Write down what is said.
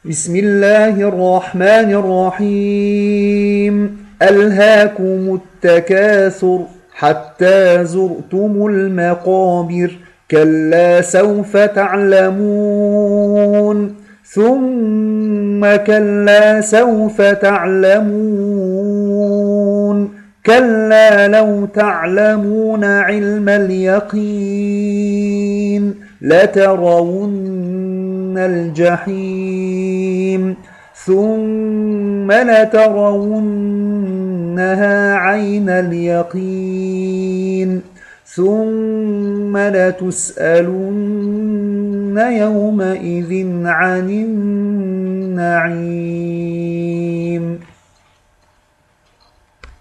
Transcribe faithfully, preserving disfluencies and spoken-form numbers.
بسم الله الرحمن الرحيم ألهاكم التكاثر حتى زرتم المقابر كلا سوف تعلمون ثم كلا سوف تعلمون كلا لو تعلمون علم اليقين لترون الجحيم ثم لترونها عين اليقين ثم لتسألن يومئذ عن النعيم.